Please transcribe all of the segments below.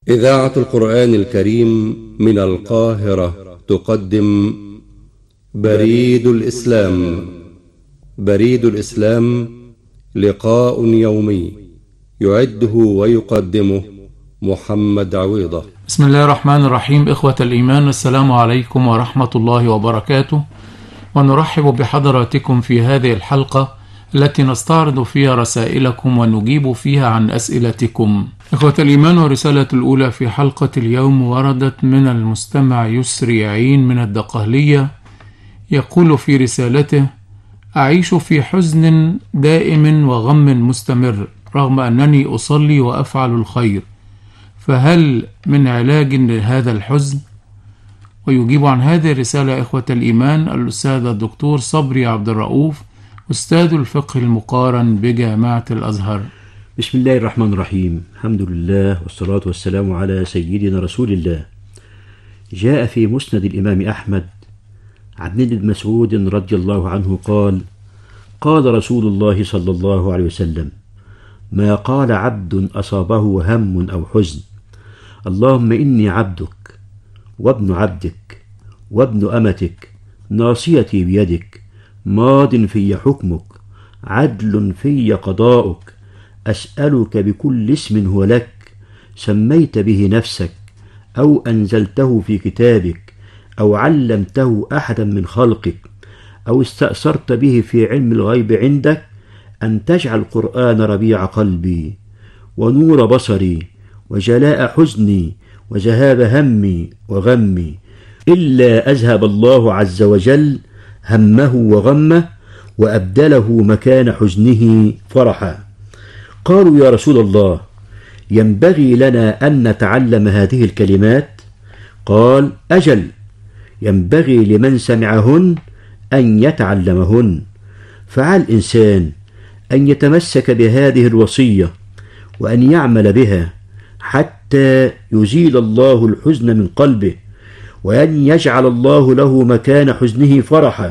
إذاعة القرآن الكريم من القاهرة تقدم بريد الإسلام. بريد الإسلام لقاء يومي يعده ويقدمه محمد عويضة. بسم الله الرحمن الرحيم. إخوة الإيمان، السلام عليكم ورحمة الله وبركاته، ونرحب بحضراتكم في هذه الحلقة التي نستعرض فيها رسائلكم ونجيب فيها عن أسئلتكم. إخوة الإيمان، والرسالة الأولى في حلقة اليوم وردت من المستمع يسري عين من الدقهلية، يقول في رسالته: أعيش في حزن دائم وغم مستمر رغم أنني أصلي وأفعل الخير، فهل من علاج لهذا الحزن؟ ويجيب عن هذه الرسالة إخوة الإيمان الأستاذ الدكتور صبري عبد الرؤوف، أستاذ الفقه المقارن بجامعة الأزهر. بسم الله الرحمن الرحيم. الحمد لله والصلاة والسلام على سيدنا رسول الله. جاء في مسند الإمام أحمد عن ابن مسعود رضي الله عنه قال: قال رسول الله صلى الله عليه وسلم: ما قال عبد أصابه هم أو حزن: اللهم إني عبدك وابن عبدك وابن أمتك، ناصيتي بيدك، ماض في حكمك، عدل في قضاؤك، أسألك بكل اسم هو لك سميت به نفسك أو أنزلته في كتابك أو علمته أحدا من خلقك أو استأثرت به في علم الغيب عندك أن تجعل القرآن ربيع قلبي ونور بصري وجلاء حزني وذهاب همي وغمي، إلا أذهب الله عز وجل همه وغمه وأبدله مكان حزنه فرحا. قالوا: يا رسول الله، ينبغي لنا أن نتعلم هذه الكلمات؟ قال: أجل، ينبغي لمن سمعهن أن يتعلمهن. فعلى الإنسان أن يتمسك بهذه الوصية وأن يعمل بها حتى يزيل الله الحزن من قلبه، وأن يجعل الله له مكان حزنه فرحا.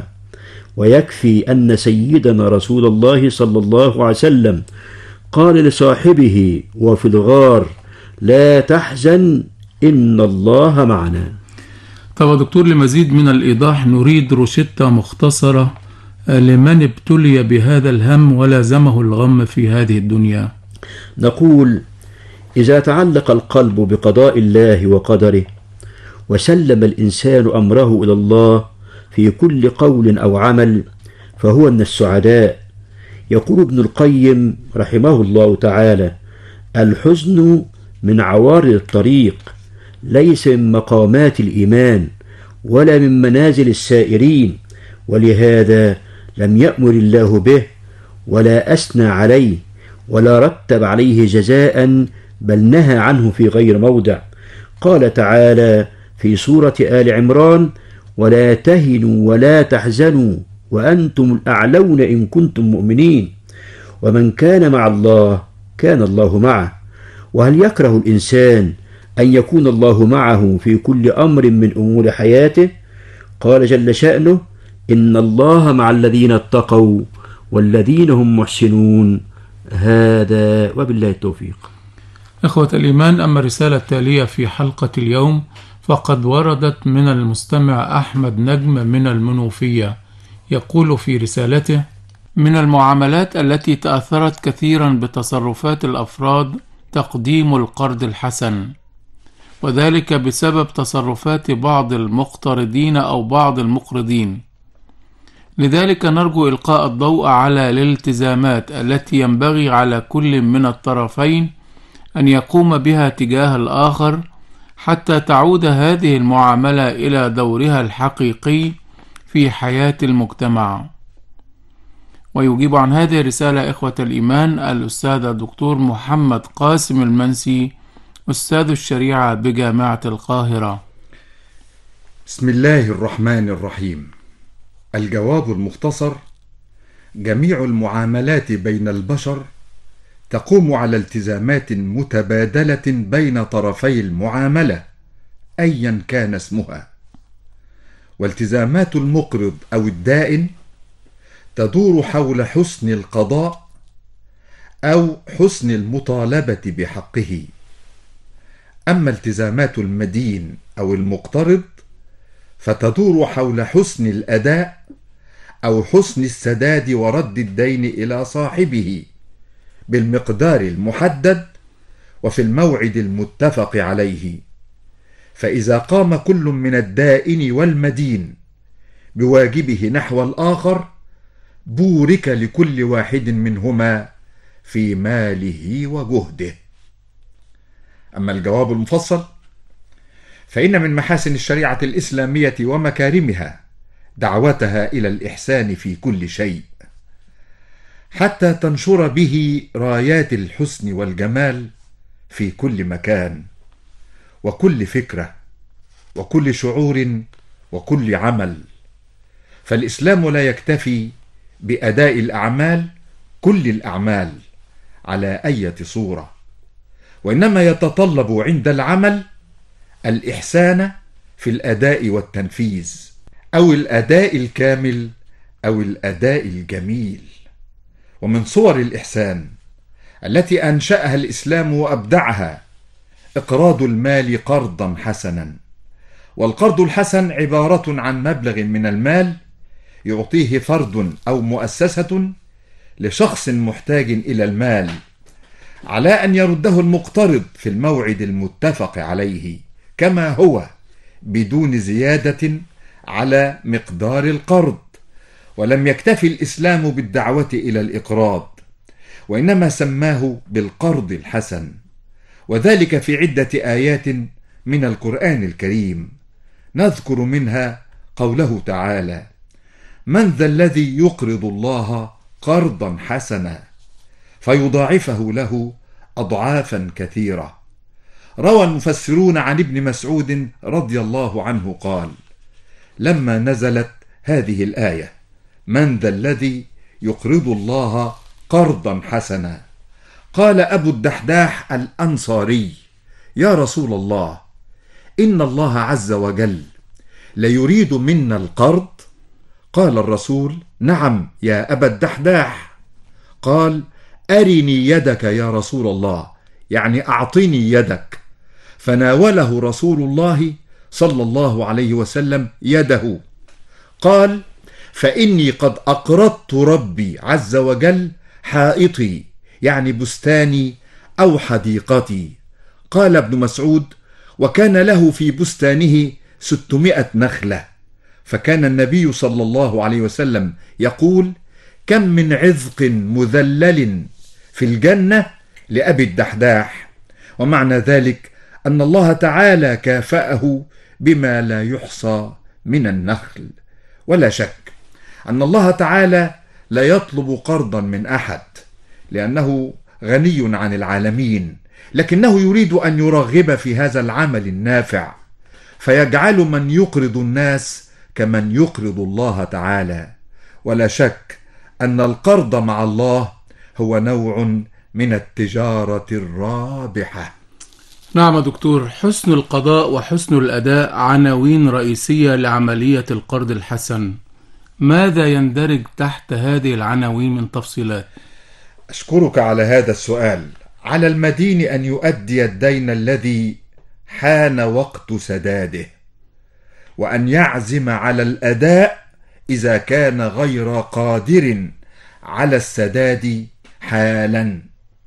ويكفي أن سيدنا رسول الله صلى الله عليه وسلم قال لصاحبه وفي الغار: لا تحزن إن الله معنا. طبعا دكتور، لمزيد من الإيضاح نريد روشتة مختصرة لمن ابتلي بهذا الهم ولازمه الغم في هذه الدنيا. نقول: إذا تعلق القلب بقضاء الله وقدره وسلم الإنسان أمره إلى الله في كل قول أو عمل فهو من السعداء. يقول ابن القيم رحمه الله تعالى: الحزن من عوارض الطريق، ليس من مقامات الإيمان ولا من منازل السائرين، ولهذا لم يأمر الله به ولا أثنى عليه ولا رتب عليه جزاء، بل نهى عنه في غير موضع. قال تعالى في سورة آل عمران: ولا تهنوا ولا تحزنوا وأنتم الأعلون إن كنتم مؤمنين. ومن كان مع الله كان الله معه. وهل يكره الإنسان أن يكون الله معه في كل أمر من أمور حياته؟ قال جل شأنه: إن الله مع الذين اتقوا والذين هم محسنون. هذا وبالله التوفيق. إخوة الإيمان، أما الرسالة التالية في حلقة اليوم فقد وردت من المستمع أحمد نجم من المنوفية، يقول في رسالته: من المعاملات التي تأثرت كثيرا بتصرفات الأفراد تقديم القرض الحسن، وذلك بسبب تصرفات بعض المقترضين أو بعض المقرضين. لذلك نرجو إلقاء الضوء على الالتزامات التي ينبغي على كل من الطرفين أن يقوم بها تجاه الآخر حتى تعود هذه المعاملة إلى دورها الحقيقي في حياة المجتمع. ويجيب عن هذه الرسالة إخوة الإيمان الأستاذ الدكتور محمد قاسم المنسي، أستاذ الشريعة بجامعة القاهرة. بسم الله الرحمن الرحيم. الجواب المختصر: جميع المعاملات بين البشر تقوم على التزامات متبادلة بين طرفي المعاملة أيا كان اسمها، والتزامات المقرض أو الدائن تدور حول حسن القضاء أو حسن المطالبة بحقه، أما التزامات المدين أو المقترض فتدور حول حسن الأداء أو حسن السداد ورد الدين إلى صاحبه بالمقدار المحدد وفي الموعد المتفق عليه. فإذا قام كل من الدائن والمدين بواجبه نحو الآخر بورك لكل واحد منهما في ماله وجهده. أما الجواب المفصل فإن من محاسن الشريعة الإسلامية ومكارمها دعوتها إلى الإحسان في كل شيء، حتى تنشر به رايات الحسن والجمال في كل مكان وكل فكرة وكل شعور وكل عمل. فالإسلام لا يكتفي بأداء الأعمال كل الأعمال على أي صورة، وإنما يتطلب عند العمل الإحسان في الأداء والتنفيذ، أو الأداء الكامل أو الأداء الجميل. ومن صور الإحسان التي أنشأها الإسلام وأبدعها إقراض المال قرضا حسنا. والقرض الحسن عبارة عن مبلغ من المال يعطيه فرد أو مؤسسة لشخص محتاج إلى المال على أن يرده المقترض في الموعد المتفق عليه كما هو بدون زيادة على مقدار القرض. ولم يكتفي الإسلام بالدعوة إلى الإقراض، وإنما سماه بالقرض الحسن، وذلك في عدة آيات من القرآن الكريم. نذكر منها قوله تعالى: من ذا الذي يقرض الله قرضا حسنا فيضاعفه له أضعافا كثيرة. روى المفسرون عن ابن مسعود رضي الله عنه قال: لما نزلت هذه الآية من ذا الذي يقرض الله قرضا حسنا، قال أبو الدحداح الأنصاري: يا رسول الله، إن الله عز وجل ليريد منا القرض؟ قال الرسول: نعم يا أبا الدحداح. قال: أرني يدك يا رسول الله، يعني أعطني يدك. فناوله رسول الله صلى الله عليه وسلم يده. قال: فإني قد أقرضت ربي عز وجل حائطي، يعني بستاني أو حديقتي. قال ابن مسعود: وكان له في بستانه 600 نخلة. فكان النبي صلى الله عليه وسلم يقول: كم من عذق مذلل في الجنة لأبي الدحداح. ومعنى ذلك أن الله تعالى كافأه بما لا يحصى من النخل. ولا شك أن الله تعالى لا يطلب قرضا من أحد لأنه غني عن العالمين، لكنه يريد أن يرغب في هذا العمل النافع، فيجعل من يقرض الناس كمن يقرض الله تعالى. ولا شك أن القرض مع الله هو نوع من التجارة الرابحة. نعم دكتور، حسن القضاء وحسن الأداء عناوين رئيسية لعملية القرض الحسن. ماذا يندرج تحت هذه العناوين من تفصيلات؟ أشكرك على هذا السؤال. على المدين أن يؤدي الدين الذي حان وقت سداده، وأن يعزم على الأداء إذا كان غير قادر على السداد حالا.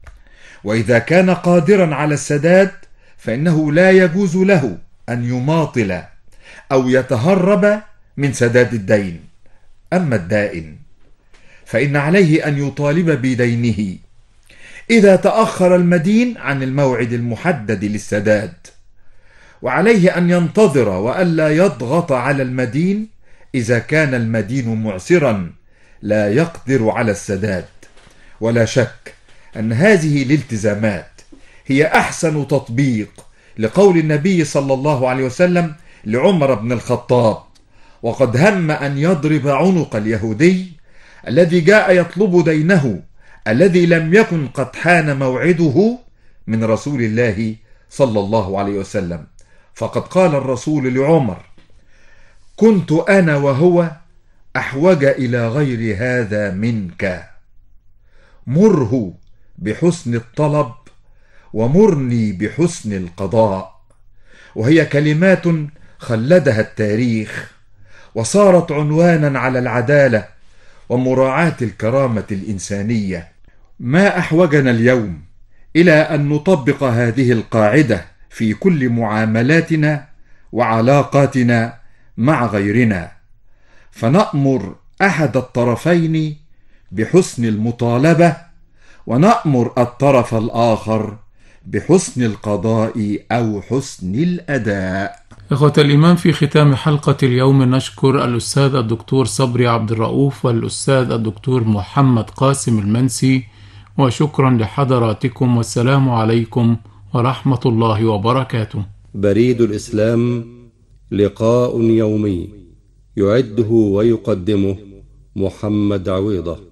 وإذا كان قادرا على السداد فإنه لا يجوز له أن يماطل أو يتهرب من سداد الدين. أما الدائن فإن عليه أن يطالب بدينه إذا تأخر المدين عن الموعد المحدد للسداد، وعليه أن ينتظر وألا يضغط على المدين إذا كان المدين معسرا لا يقدر على السداد. ولا شك أن هذه الالتزامات هي أحسن تطبيق لقول النبي صلى الله عليه وسلم لعمر بن الخطاب: وقد هم أن يضرب عنق اليهودي الذي جاء يطلب دينه الذي لم يكن قد حان موعده من رسول الله صلى الله عليه وسلم. فقد قال الرسول لعمر: كنت أنا وهو أحوج إلى غير هذا منك، مره بحسن الطلب ومرني بحسن القضاء. وهي كلمات خلدها التاريخ وصارت عنوانا على العدالة ومراعاة الكرامة الإنسانية. ما أحوجنا اليوم إلى أن نطبق هذه القاعدة في كل معاملاتنا وعلاقاتنا مع غيرنا، فنأمر أحد الطرفين بحسن المطالبة ونأمر الطرف الآخر بحسن القضاء أو حسن الأداء. إخوة الإيمان، في ختام حلقة اليوم نشكر الأستاذ الدكتور صبري عبد الرؤوف والأستاذ الدكتور محمد قاسم المنسي، وشكرا لحضراتكم، والسلام عليكم ورحمة الله وبركاته. بريد الإسلام، لقاء يومي يعده ويقدمه محمد عويضة.